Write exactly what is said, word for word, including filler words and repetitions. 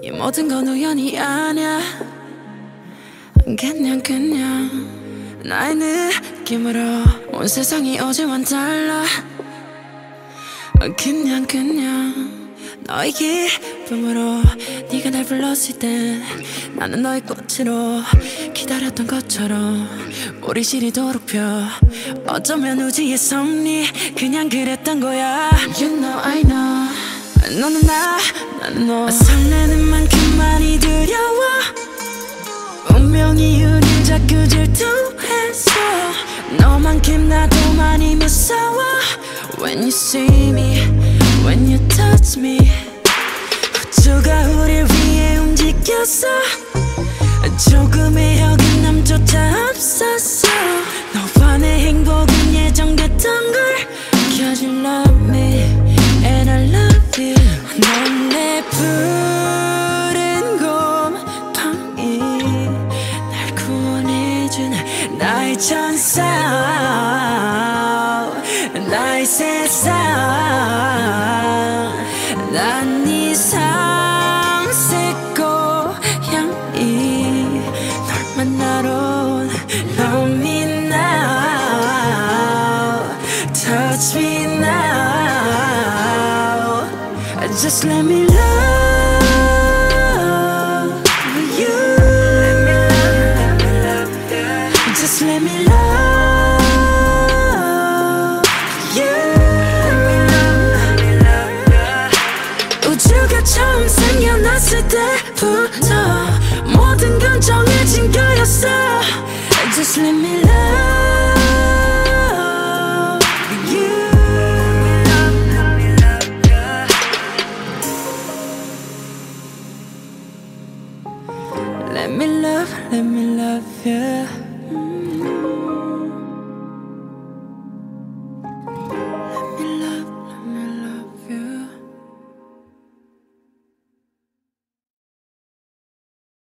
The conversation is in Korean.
이 모든 건 우연이 아냐. 그냥 그냥 나의 느낌으로 온 세상이 어제와는 달라. 그냥 그냥 너의 기쁨으로 네가 날 불렀을 때 나는 너의 꽃으로 기다렸던 것처럼 우리 시리도록 펴. 어쩌면 우주의 섭리 그냥 그랬던 거야. You know I know 너는 나 나는 너. 설레는 만큼 많이 두려워. 운명이 우릴 자꾸 질투했어. 너만큼 나도 많이 무서워. When you see me, when you touch me, 우주가 우릴 위해 움직였어. 조금의 어긋남조차 없었어. 너와 내 행복은 예정됐던 걸. Cause you love me and I love you. 넌 내 푸른 곰팡이 날 구원해준 나의 천사 나의 세상. 난 네 삼색 고양이 널 만나러 온 Love me now, touch me now. Just let me love you. Just let me love you. 우주가 처음 생겨났을 때부터 모든 건 정해진 거였어. Just let me love you. Let me love, let me love you.